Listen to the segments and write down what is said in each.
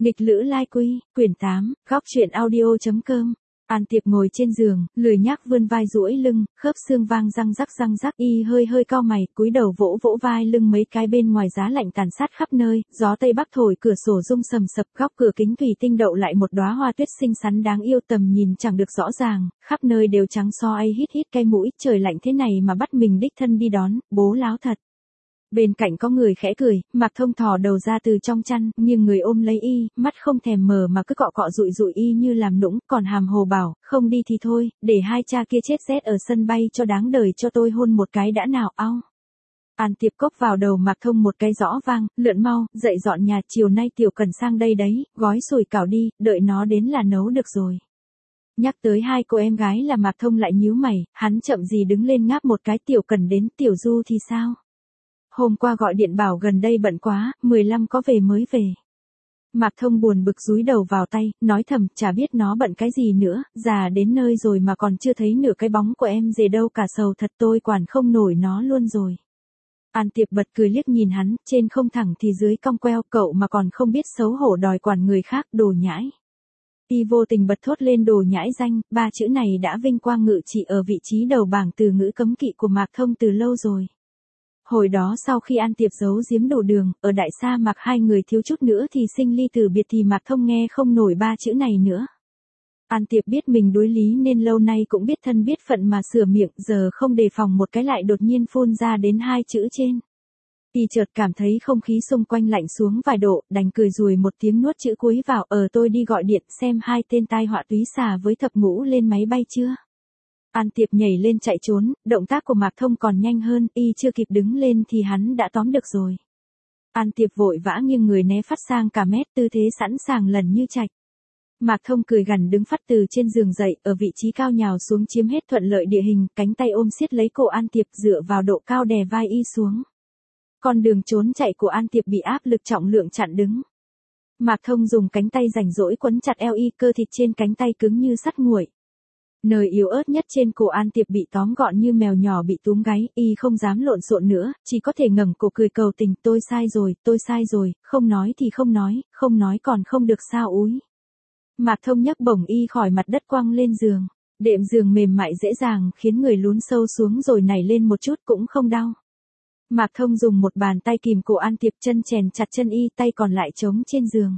Nghịch lữ lai quy, quyển 8, góc truyện audio.com. An Tiệp ngồi trên giường, lười nhác vươn vai duỗi lưng, khớp xương vang răng rắc y hơi hơi cau mày, cúi đầu vỗ vỗ vai lưng mấy cái bên ngoài giá lạnh tàn sát khắp nơi, gió tây bắc thổi cửa sổ rung sầm sập, góc cửa kính thủy tinh đậu lại một đóa hoa tuyết xinh xắn đáng yêu tầm nhìn chẳng được rõ ràng, khắp nơi đều trắng soi hít cái mũi, trời lạnh thế này mà bắt mình đích thân đi đón, bố láo thật. Bên cạnh có người khẽ cười, Mạc Thông thò đầu ra từ trong chăn, nhưng người ôm lấy y, mắt không thèm mở mà cứ cọ cọ dụi y như làm nũng, còn hàm hồ bảo, không đi thì thôi, để hai cha kia chết rét ở sân bay cho đáng đời cho tôi hôn một cái đã nào, ao. An Tiệp cốc vào đầu Mạc Thông một cái rõ vang, lượn mau, dậy dọn nhà, chiều nay Tiểu Cần sang đây đấy, gói sủi cảo đi, đợi nó đến là nấu được rồi. Nhắc tới hai cô em gái là Mạc Thông lại nhíu mày, hắn chậm gì đứng lên ngáp một cái. Tiểu Cần đến, Tiểu Du thì sao? Hôm qua gọi điện bảo gần đây bận quá, 15 có về mới về. Mạc Thông buồn bực dúi đầu vào tay, nói thầm, chả biết nó bận cái gì nữa, già đến nơi rồi mà còn chưa thấy nửa cái bóng của em dề đâu cả, sầu thật, tôi quản không nổi nó luôn rồi. An Tiệp bật cười liếc nhìn hắn, trên không thẳng thì dưới cong queo, cậu mà còn không biết xấu hổ đòi quản người khác, đồ nhãi. Y vô tình bật thốt lên đồ nhãi danh, ba chữ này đã vinh quang ngự trị ở vị trí đầu bảng từ ngữ cấm kỵ của Mạc Thông từ lâu rồi. Hồi đó sau khi An Tiệp giấu giếm đồ đường, ở đại sa mạc hai người thiếu chút nữa thì sinh ly tử biệt thì Mạc Thông nghe không nổi ba chữ này nữa. An Tiệp biết mình đối lý nên lâu nay cũng biết thân biết phận mà sửa miệng, giờ không đề phòng một cái lại đột nhiên phun ra đến hai chữ trên. Y chợt cảm thấy không khí xung quanh lạnh xuống vài độ, đành cười rùi một tiếng nuốt chữ cuối vào, tôi đi gọi điện xem hai tên tai họa túy xà với thập ngũ lên máy bay chưa. An Tiệp nhảy lên chạy trốn, động tác của Mạc Thông còn nhanh hơn, y chưa kịp đứng lên thì hắn đã tóm được rồi. An Tiệp vội vã nghiêng người né phát sang cả mét, tư thế sẵn sàng lần như trạch. Mạc Thông cười gằn đứng phắt từ trên giường dậy, ở vị trí cao nhào xuống chiếm hết thuận lợi địa hình, cánh tay ôm siết lấy cổ An Tiệp dựa vào độ cao đè vai y xuống. Con đường trốn chạy của An Tiệp bị áp lực trọng lượng chặn đứng. Mạc Thông dùng cánh tay rảnh rỗi quấn chặt eo y, cơ thịt trên cánh tay cứng như sắt nguội. Nơi yếu ớt nhất trên cổ An Tiệp bị tóm gọn như mèo nhỏ bị túm gáy, y không dám lộn xộn nữa, chỉ có thể ngẩng cổ cười cầu tình, tôi sai rồi, không nói thì không nói còn không được sao úi. Mạc Thông nhấc bổng y khỏi mặt đất quăng lên giường, đệm giường mềm mại dễ dàng khiến người lún sâu xuống rồi nảy lên một chút cũng không đau. Mạc Thông dùng một bàn tay kìm cổ An Tiệp, chân chèn chặt chân y, tay còn lại trống trên giường.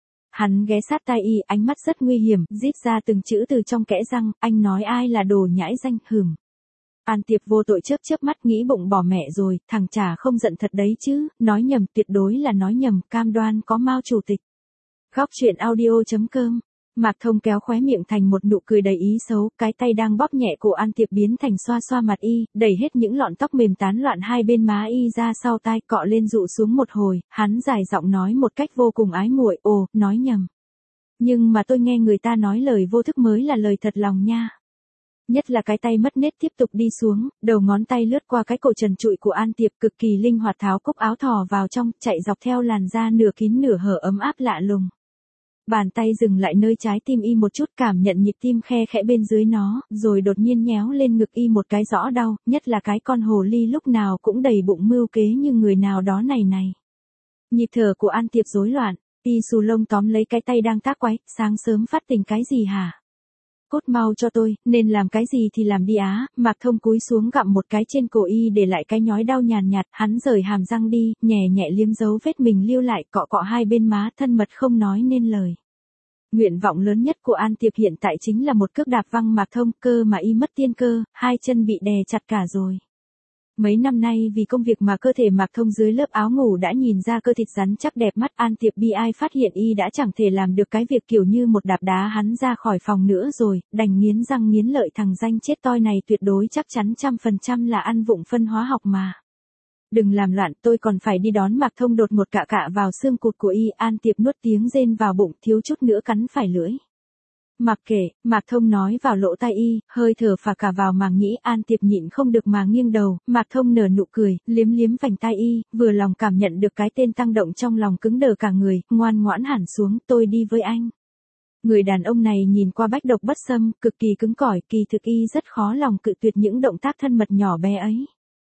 Hắn ghé sát tai y, ánh mắt rất nguy hiểm, rít ra từng chữ từ trong kẽ răng, anh nói ai là đồ nhãi danh, hửm. An Tiệp vô tội chớp mắt nghĩ bụng bỏ mẹ rồi, thằng chả không giận thật đấy chứ, nói nhầm, tuyệt đối là nói nhầm, cam đoan có Mao chủ tịch. Góc truyện audio.com. Mạc Thông kéo khóe miệng thành một nụ cười đầy ý xấu, cái tay đang bóp nhẹ cổ An Tiệp biến thành xoa mặt y, đẩy hết những lọn tóc mềm tán loạn hai bên má y ra sau tai, cọ lên dụ xuống một hồi, hắn dài giọng nói một cách vô cùng ái muội, nói nhầm. Nhưng mà tôi nghe người ta nói lời vô thức mới là lời thật lòng nha. Nhất là cái tay mất nết tiếp tục đi xuống, đầu ngón tay lướt qua cái cổ trần trụi của An Tiệp cực kỳ linh hoạt, tháo cúc áo thò vào trong, chạy dọc theo làn da nửa kín nửa hở ấm áp lạ lùng. Bàn tay dừng lại nơi trái tim y một chút, cảm nhận nhịp tim khe khẽ bên dưới nó, rồi đột nhiên nhéo lên ngực y một cái rõ đau, nhất là cái con hồ ly lúc nào cũng đầy bụng mưu kế như người nào đó này. Nhịp thở của An Tiệp rối loạn, y xù lông tóm lấy cái tay đang tác quái, sáng sớm phát tình cái gì hả? Cút mau cho tôi, nên làm cái gì thì làm đi á. Mạc Thông cúi xuống gặm một cái trên cổ y để lại cái nhói đau nhàn nhạt, hắn rời hàm răng đi, nhẹ liếm dấu vết mình lưu lại, cọ hai bên má, thân mật không nói nên lời. Nguyện vọng lớn nhất của An Tiệp hiện tại chính là một cước đạp văng Mạc Thông, cơ mà y mất tiên cơ, hai chân bị đè chặt cả rồi. Mấy năm nay vì công việc mà cơ thể Mạc Thông dưới lớp áo ngủ đã nhìn ra cơ thịt rắn chắc đẹp mắt. An Tiệp bi ai phát hiện y đã chẳng thể làm được cái việc kiểu như một đạp đá hắn ra khỏi phòng nữa rồi, đành nghiến răng nghiến lợi, thằng danh chết toi này tuyệt đối chắc chắn 100% là ăn vụng phân hóa học mà. Đừng làm loạn, tôi còn phải đi đón. Mạc Thông đột một cạ vào xương cụt của y, An Tiệp nuốt tiếng rên vào bụng, thiếu chút nữa cắn phải lưỡi. Mặc kệ, Mạc Thông nói vào lỗ tai y, hơi thở phả cả vào màng nhĩ. An Tiệp nhịn không được mà nghiêng đầu, Mạc Thông nở nụ cười, liếm vành tai y, vừa lòng cảm nhận được cái tên tăng động trong lòng cứng đờ cả người, ngoan ngoãn hẳn xuống, tôi đi với anh. Người đàn ông này nhìn qua bách độc bất xâm, cực kỳ cứng cỏi, kỳ thực y rất khó lòng cự tuyệt những động tác thân mật nhỏ bé ấy.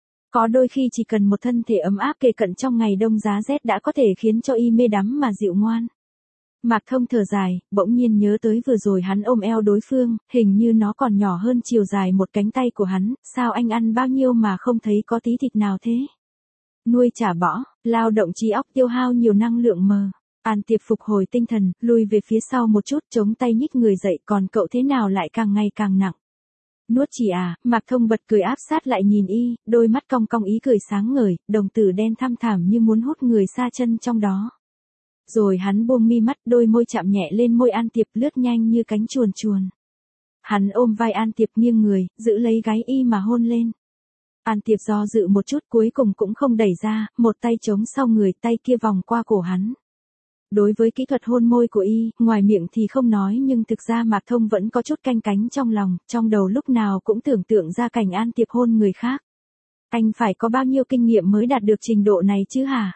Có đôi khi chỉ cần một thân thể ấm áp kề cận trong ngày đông giá rét đã có thể khiến cho y mê đắm mà dịu ngoan. Mạc Thông thở dài, bỗng nhiên nhớ tới vừa rồi hắn ôm eo đối phương, hình như nó còn nhỏ hơn chiều dài một cánh tay của hắn, sao anh ăn bao nhiêu mà không thấy có tí thịt nào thế? Nuôi chả bỏ, lao động trí óc tiêu hao nhiều năng lượng mờ. An Tiệp phục hồi tinh thần, lùi về phía sau một chút, chống tay nhích người dậy, còn cậu thế nào lại càng ngày càng nặng? Nuốt chỉ à? Mạc Thông bật cười áp sát lại nhìn y, đôi mắt cong cong ý cười sáng ngời, đồng tử đen thăm thẳm như muốn hút người xa chân trong đó. Rồi hắn buông mi mắt, đôi môi chạm nhẹ lên môi An Tiệp, lướt nhanh như cánh chuồn chuồn. Hắn ôm vai An Tiệp nghiêng người, giữ lấy gáy y mà hôn lên. An Tiệp do dự một chút, cuối cùng cũng không đẩy ra, một tay chống sau người, tay kia vòng qua cổ hắn. Đối với kỹ thuật hôn môi của y, ngoài miệng thì không nói nhưng thực ra Mạc Thông vẫn có chút canh cánh trong lòng, trong đầu lúc nào cũng tưởng tượng ra cảnh An Tiệp hôn người khác. Anh phải có bao nhiêu kinh nghiệm mới đạt được trình độ này chứ hả?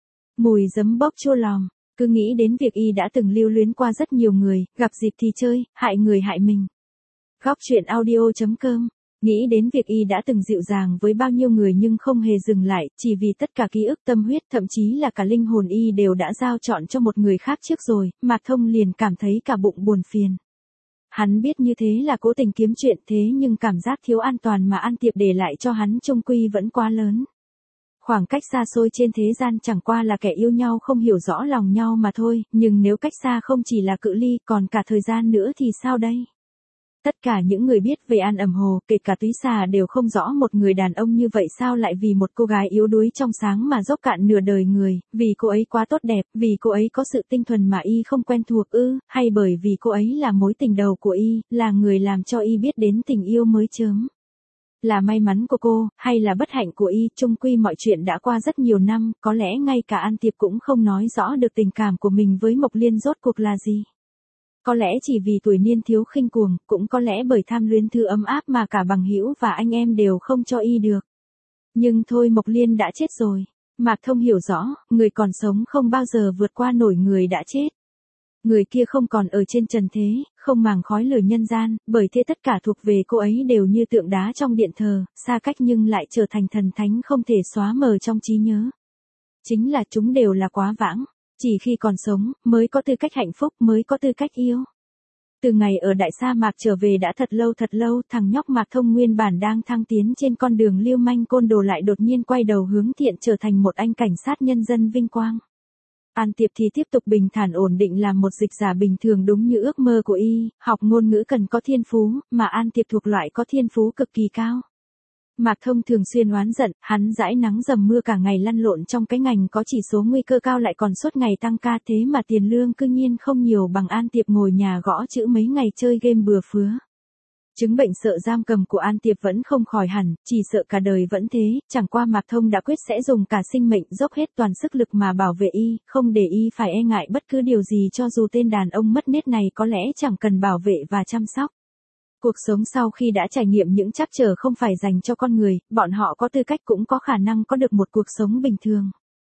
Mùi giấm bốc chua lòng, cứ nghĩ đến việc y đã từng lưu luyến qua rất nhiều người, gặp dịp thì chơi, hại người hại mình. Góc truyện audio.com. Nghĩ đến việc y đã từng dịu dàng với bao nhiêu người nhưng không hề dừng lại, chỉ vì tất cả ký ức tâm huyết thậm chí là cả linh hồn y đều đã giao chọn cho một người khác trước rồi, Mạc Thông liền cảm thấy cả bụng buồn phiền. Hắn biết như thế là cố tình kiếm chuyện thế nhưng cảm giác thiếu an toàn mà An Tiệp để lại cho hắn chung quy vẫn quá lớn. Khoảng cách xa xôi trên thế gian chẳng qua là kẻ yêu nhau không hiểu rõ lòng nhau mà thôi, nhưng nếu cách xa không chỉ là cự ly còn cả thời gian nữa thì sao đây? Tất cả những người biết về An Ẩm Hồ, kể cả Túy Xà đều không rõ một người đàn ông như vậy sao lại vì một cô gái yếu đuối trong sáng mà dốc cạn nửa đời người, vì cô ấy quá tốt đẹp, vì cô ấy có sự tinh thuần mà y không quen thuộc hay bởi vì cô ấy là mối tình đầu của y, là người làm cho y biết đến tình yêu mới chớm. Là may mắn của cô, hay là bất hạnh của y, chung quy mọi chuyện đã qua rất nhiều năm, có lẽ ngay cả An Tiệp cũng không nói rõ được tình cảm của mình với Mộc Liên rốt cuộc là gì. Có lẽ chỉ vì tuổi niên thiếu khinh cuồng, cũng có lẽ bởi tham luyến thứ ấm áp mà cả bằng hữu và anh em đều không cho y được. Nhưng thôi Mộc Liên đã chết rồi. Mạc Thông hiểu rõ, người còn sống không bao giờ vượt qua nổi người đã chết. Người kia không còn ở trên trần thế, không màng khói lửa nhân gian, bởi thế tất cả thuộc về cô ấy đều như tượng đá trong điện thờ, xa cách nhưng lại trở thành thần thánh không thể xóa mờ trong trí nhớ. Chính là chúng đều là quá vãng. Chỉ khi còn sống, mới có tư cách hạnh phúc, mới có tư cách yêu. Từ ngày ở Đại Sa Mạc trở về đã thật lâu, thằng nhóc Mạc Thông nguyên bản đang thăng tiến trên con đường lưu manh côn đồ lại đột nhiên quay đầu hướng thiện trở thành một anh cảnh sát nhân dân vinh quang. An Tiệp thì tiếp tục bình thản ổn định làm một dịch giả bình thường đúng như ước mơ của y, học ngôn ngữ cần có thiên phú, mà An Tiệp thuộc loại có thiên phú cực kỳ cao. Mạc Thông thường xuyên oán giận, hắn dãi nắng dầm mưa cả ngày lăn lộn trong cái ngành có chỉ số nguy cơ cao lại còn suốt ngày tăng ca thế mà tiền lương cư nhiên không nhiều bằng An Tiệp ngồi nhà gõ chữ mấy ngày chơi game bừa phứa. Chứng bệnh sợ giam cầm của An Tiệp vẫn không khỏi hẳn, chỉ sợ cả đời vẫn thế, chẳng qua Mạc Thông đã quyết sẽ dùng cả sinh mệnh dốc hết toàn sức lực mà bảo vệ y, không để y phải e ngại bất cứ điều gì cho dù tên đàn ông mất nết này có lẽ chẳng cần bảo vệ và chăm sóc. Cuộc sống sau khi đã trải nghiệm những trắc trở không phải dành cho con người, bọn họ có tư cách cũng có khả năng có được một cuộc sống bình thường.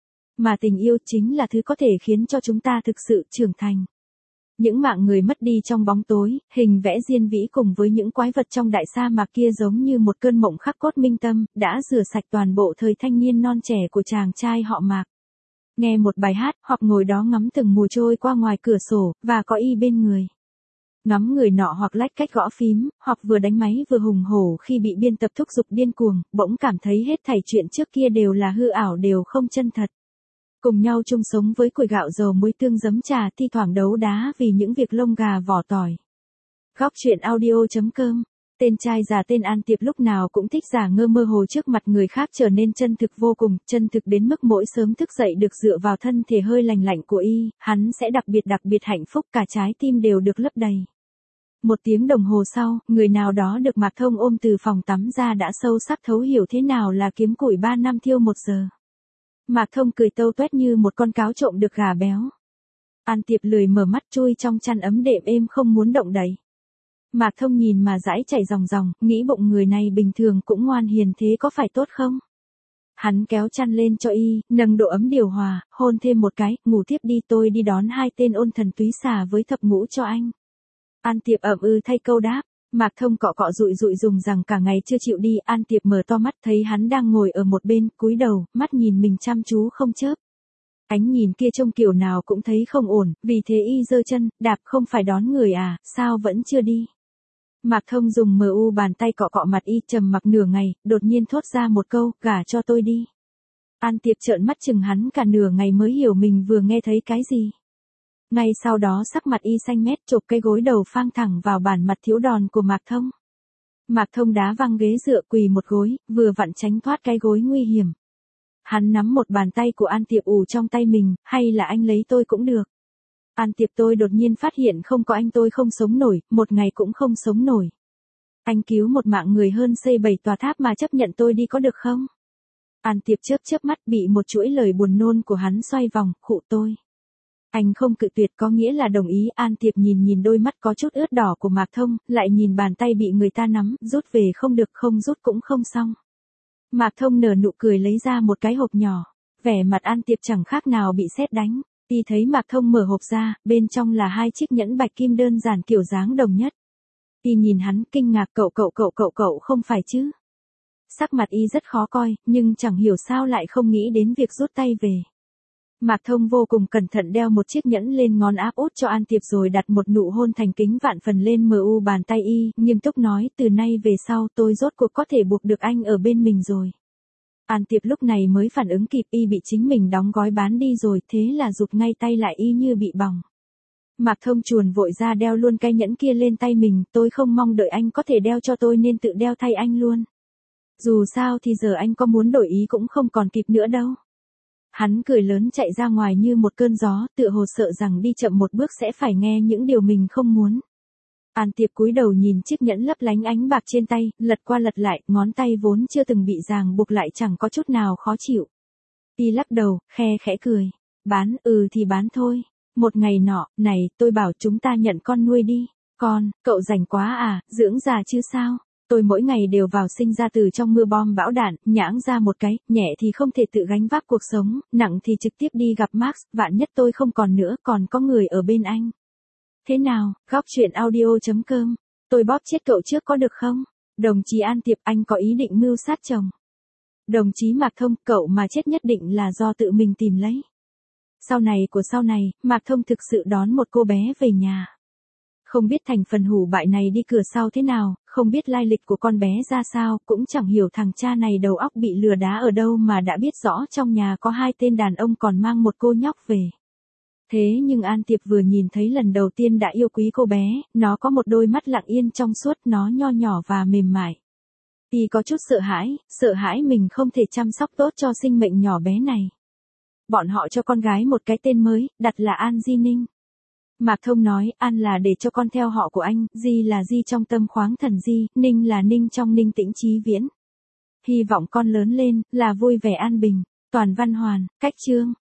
Mà tình yêu chính là thứ có thể khiến cho chúng ta thực sự trưởng thành. Những mạng người mất đi trong bóng tối, hình vẽ diên vĩ cùng với những quái vật trong đại sa mạc kia giống như một cơn mộng khắc cốt minh tâm, đã rửa sạch toàn bộ thời thanh niên non trẻ của chàng trai họ Mạc. Nghe một bài hát, hoặc ngồi đó ngắm từng mùa trôi qua ngoài cửa sổ, và có y bên người. Ngắm người nọ hoặc lách cách gõ phím, hoặc vừa đánh máy vừa hùng hổ khi bị biên tập thúc giục điên cuồng, bỗng cảm thấy hết thảy chuyện trước kia đều là hư ảo đều không chân thật. Cùng nhau chung sống với củi gạo dầu muối tương giấm trà thi thoảng đấu đá vì những việc lông gà vỏ tỏi. Góc truyện audio.com. Tên trai già tên An Tiệp lúc nào cũng thích giả ngơ mơ hồ trước mặt người khác trở nên chân thực vô cùng, chân thực đến mức mỗi sớm thức dậy được dựa vào thân thể hơi lành lạnh của y, hắn sẽ đặc biệt hạnh phúc cả trái tim đều được lấp đầy. 1 tiếng đồng hồ sau, người nào đó được Mạc Thông ôm từ phòng tắm ra đã sâu sắc thấu hiểu thế nào là kiếm củi 3 năm thiêu 1 giờ. Mạc Thông cười tâu tuét như một con cáo trộm được gà béo. An Tiệp lười mở mắt chui trong chăn ấm đệm êm không muốn động đậy. Mạc Thông nhìn mà dãi chảy ròng, nghĩ bụng người này bình thường cũng ngoan hiền thế có phải tốt không? Hắn kéo chăn lên cho y, nâng độ ấm điều hòa, hôn thêm một cái, ngủ tiếp đi tôi đi đón 2 tên ôn thần túy xà với thập ngũ cho anh. An Tiệp ậm thay câu đáp. Mạc Thông cọ dụi dùng rằng cả ngày chưa chịu đi, An Tiệp mở to mắt thấy hắn đang ngồi ở một bên, cúi đầu, mắt nhìn mình chăm chú không chớp. Ánh nhìn kia trông kiểu nào cũng thấy không ổn, vì thế y giơ chân, đạp không phải đón người à, sao vẫn chưa đi. Mạc Thông dùng bàn tay cọ cọ mặt y trầm mặc nửa ngày, đột nhiên thốt ra một câu, gả cho tôi đi. An Tiệp trợn mắt chừng hắn cả nửa ngày mới hiểu mình vừa nghe thấy cái gì. Ngay sau đó sắc mặt y xanh mét chộp cái gối đầu phang thẳng vào bản mặt thiếu đòn của Mạc Thông. Mạc Thông đá văng ghế dựa quỳ một gối, vừa vặn tránh thoát cái gối nguy hiểm. Hắn nắm một bàn tay của An Tiệp ù trong tay mình, hay là anh lấy tôi cũng được. An Tiệp tôi đột nhiên phát hiện không có anh tôi không sống nổi, một ngày cũng không sống nổi. Anh cứu một mạng người hơn xây 7 tòa tháp mà chấp nhận tôi đi có được không? An Tiệp chớp mắt bị một chuỗi lời buồn nôn của hắn xoay vòng, khụ tôi. Anh không cự tuyệt có nghĩa là đồng ý. An Tiệp nhìn đôi mắt có chút ướt đỏ của Mạc Thông, lại nhìn bàn tay bị người ta nắm, rút về không được không rút cũng không xong. Mạc Thông nở nụ cười lấy ra một cái hộp nhỏ, vẻ mặt An Tiệp chẳng khác nào bị sét đánh. Y thấy Mạc Thông mở hộp ra, bên trong là 2 chiếc nhẫn bạch kim đơn giản kiểu dáng đồng nhất. Y nhìn hắn kinh ngạc, cậu không phải chứ? Sắc mặt y rất khó coi, nhưng chẳng hiểu sao lại không nghĩ đến việc rút tay về. Mạc Thông vô cùng cẩn thận đeo một chiếc nhẫn lên ngón áp út cho An Tiệp rồi đặt một nụ hôn thành kính vạn phần lên bàn tay y, nghiêm túc nói, từ nay về sau tôi rốt cuộc có thể buộc được anh ở bên mình rồi. An Tiệp lúc này mới phản ứng kịp, y bị chính mình đóng gói bán đi rồi, thế là rụt ngay tay lại y như bị bỏng. Mạc Thông chuồn vội ra đeo luôn cái nhẫn kia lên tay mình, tôi không mong đợi anh có thể đeo cho tôi nên tự đeo thay anh luôn. Dù sao thì giờ anh có muốn đổi ý cũng không còn kịp nữa đâu. Hắn cười lớn chạy ra ngoài như một cơn gió, tựa hồ sợ rằng đi chậm một bước sẽ phải nghe những điều mình không muốn. An Tiệp cúi đầu nhìn chiếc nhẫn lấp lánh ánh bạc trên tay, lật qua lật lại, ngón tay vốn chưa từng bị ràng buộc lại chẳng có chút nào khó chịu. Y lắc đầu, khẽ cười. Bán, thì bán thôi. Một ngày nọ, này, tôi bảo chúng ta nhận con nuôi đi. Con, cậu rảnh quá à, dưỡng già chứ sao? Tôi mỗi ngày đều vào sinh ra từ trong mưa bom bão đạn, nhãng ra một cái, nhẹ thì không thể tự gánh vác cuộc sống, nặng thì trực tiếp đi gặp Max, vạn nhất tôi không còn nữa, còn có người ở bên anh. Thế nào, góc chuyện audio.com, tôi bóp chết cậu trước có được không? Đồng chí An Tiệp, anh có ý định mưu sát chồng. Đồng chí Mạc Thông, cậu mà chết nhất định là do tự mình tìm lấy. Sau này, Mạc Thông thực sự đón một cô bé về nhà. Không biết thành phần hủ bại này đi cửa sau thế nào, không biết lai lịch của con bé ra sao, cũng chẳng hiểu thằng cha này đầu óc bị lừa đá ở đâu mà đã biết rõ trong nhà có 2 tên đàn ông còn mang một cô nhóc về. Thế nhưng An Tiệp vừa nhìn thấy lần đầu tiên đã yêu quý cô bé, nó có một đôi mắt lặng yên trong suốt, nó nho nhỏ và mềm mại. Y có chút sợ hãi mình không thể chăm sóc tốt cho sinh mệnh nhỏ bé này. Bọn họ cho con gái một cái tên mới, đặt là An Di Ninh. Mạc Thông nói, An là để cho con theo họ của anh, Di là Di trong tâm khoáng thần Di, Ninh là Ninh trong Ninh tĩnh chí viễn. Hy vọng con lớn lên, là vui vẻ an bình, toàn văn hoàn, cách chương.